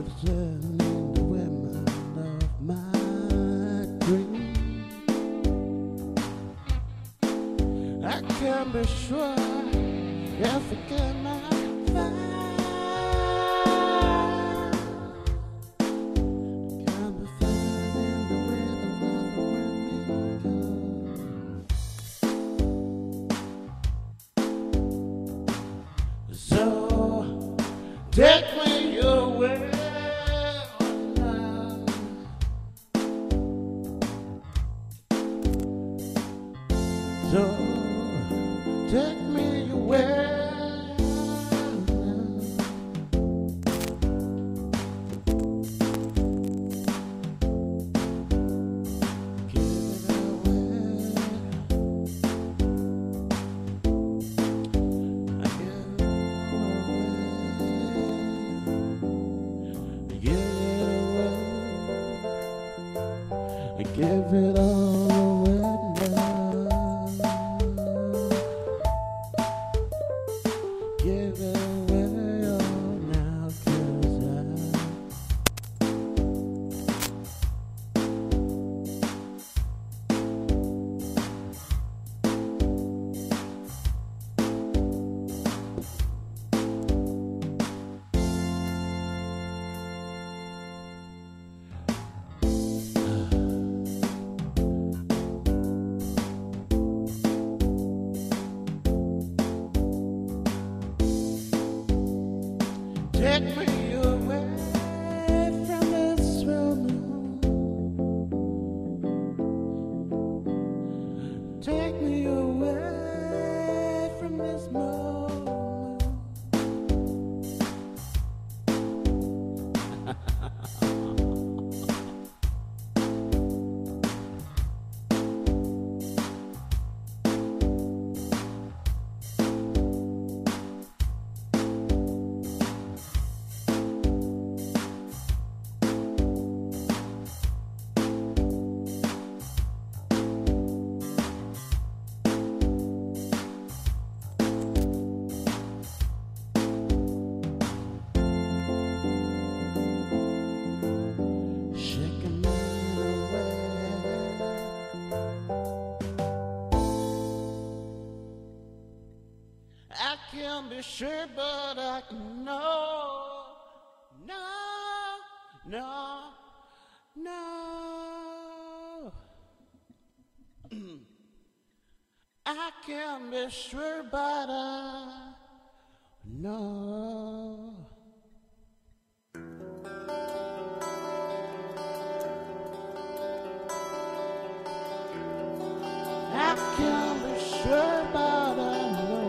Turning the women of my dream. I can't be sure if I cannot find. Can't be finding the rhythm of a rhythm. So take me away. So take me away. Give it all away now. Give it away all now, 'cause take me away from this room. Take me away from this moment. I can't be sure, but I know, no. I can't be sure, but I know. I can't be sure, but I know.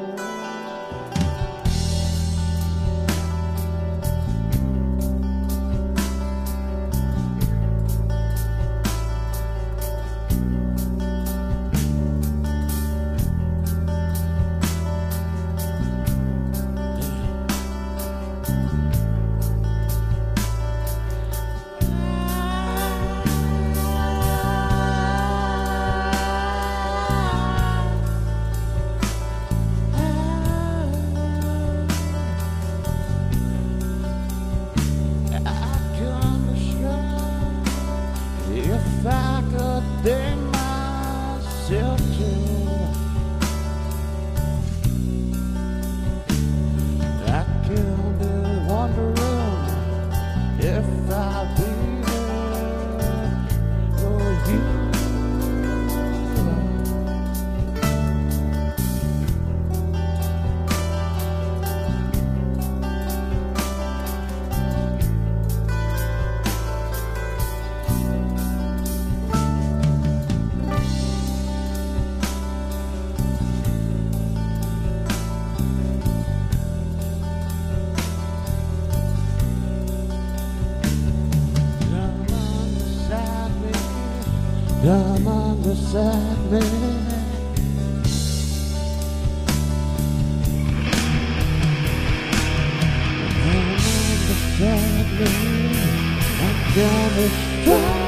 If I could dare myself to, I can't be wondering if I'll be there for you. Come on beside me. Come on beside me. I'm gonna strong.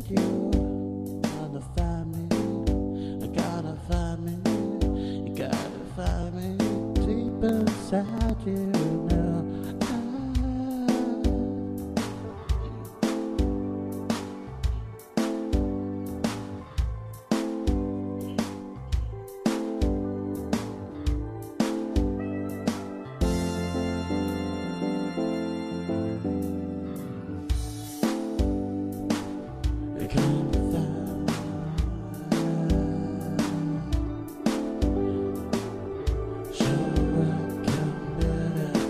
you gotta find me. You gotta find me. You gotta find me deep inside you now. You gotta find. So welcome to the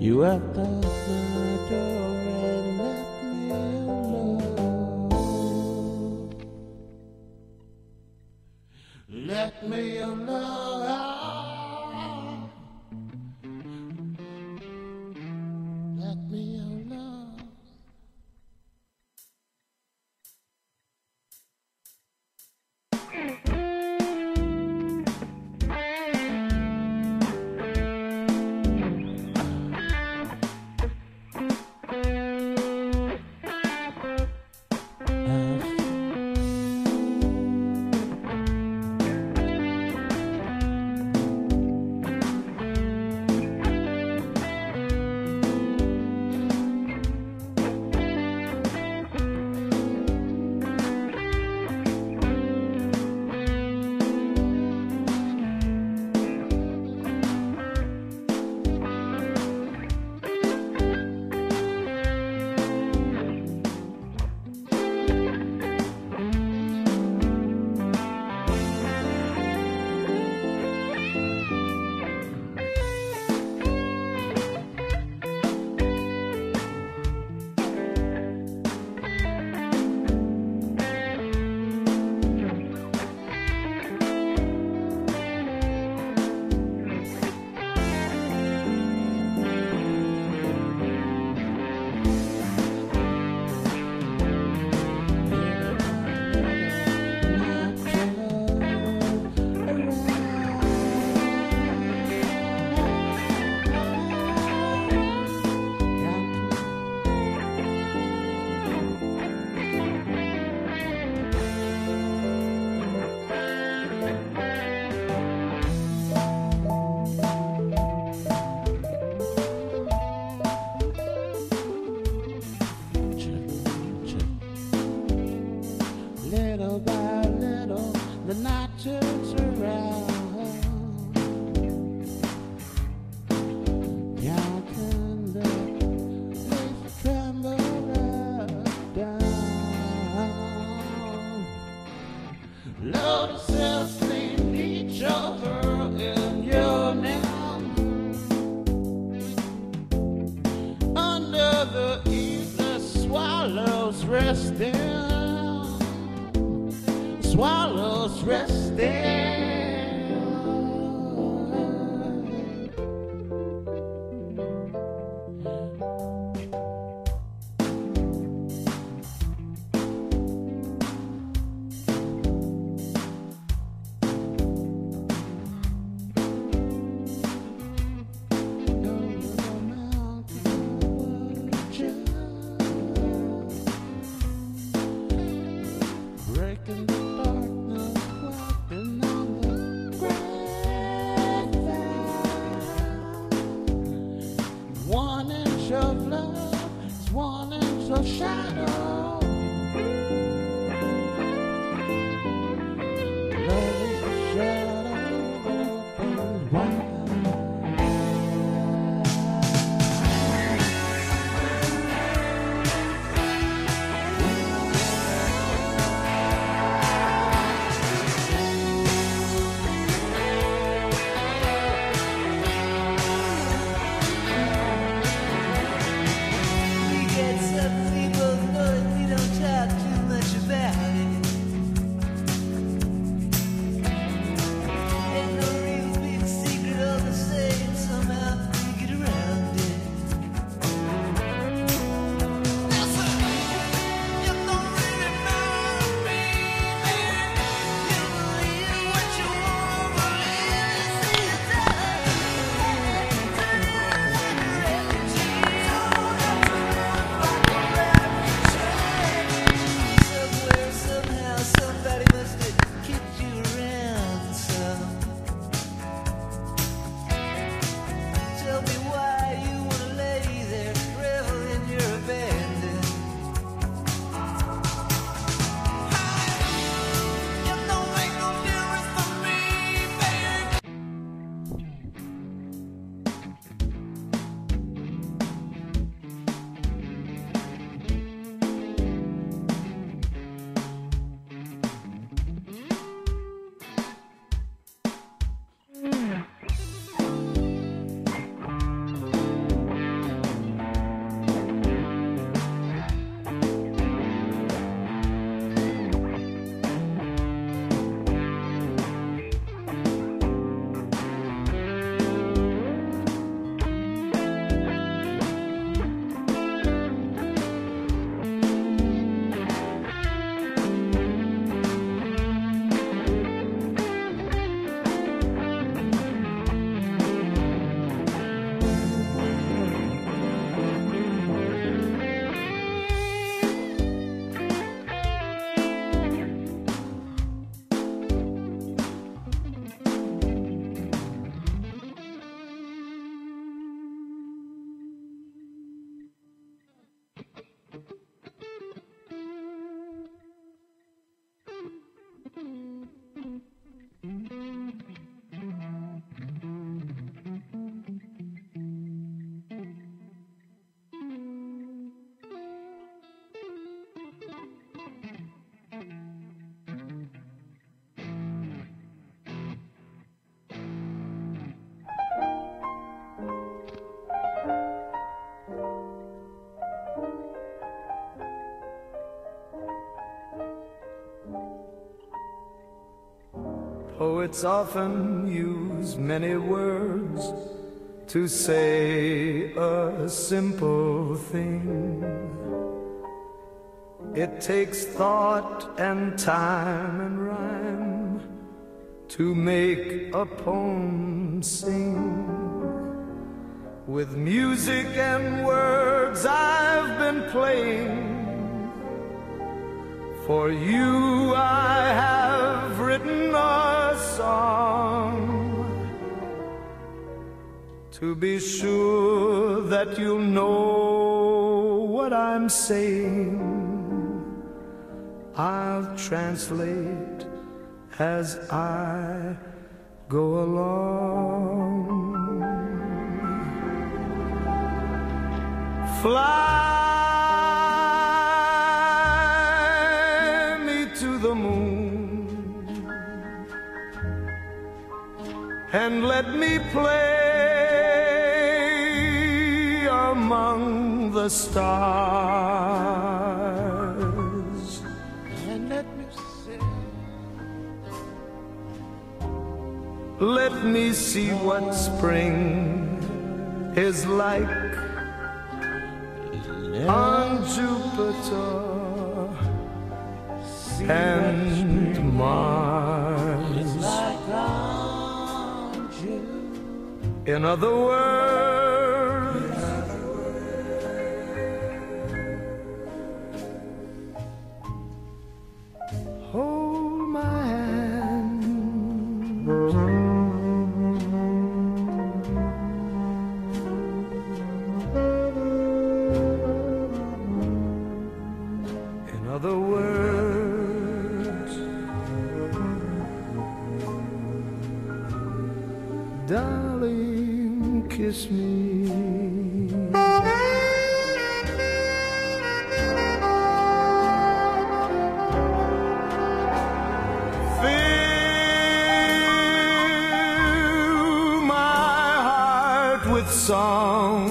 You walked out my door and left me alone. Let me alone. Let me alone. Little by little, the night turns around, counting the leaves tremble up, down. Lotuses named each other in your name. Under the evening swallows resting. Swallows resting. Breaking the darkness, walking on Poets often use many words to say a simple thing. It takes thought and time and rhyme to make a poem sing. With music and words I've been playing. For you I have written a song, to be sure that you'll know what I'm saying. I'll translate as I go along. Fly me to the moon and let me play among the stars, And let me sing. let me see what spring is like on Jupiter and Mars. It's like on June. In other words, hold my hand. In other words, darling, kiss me. Fill my heart with song.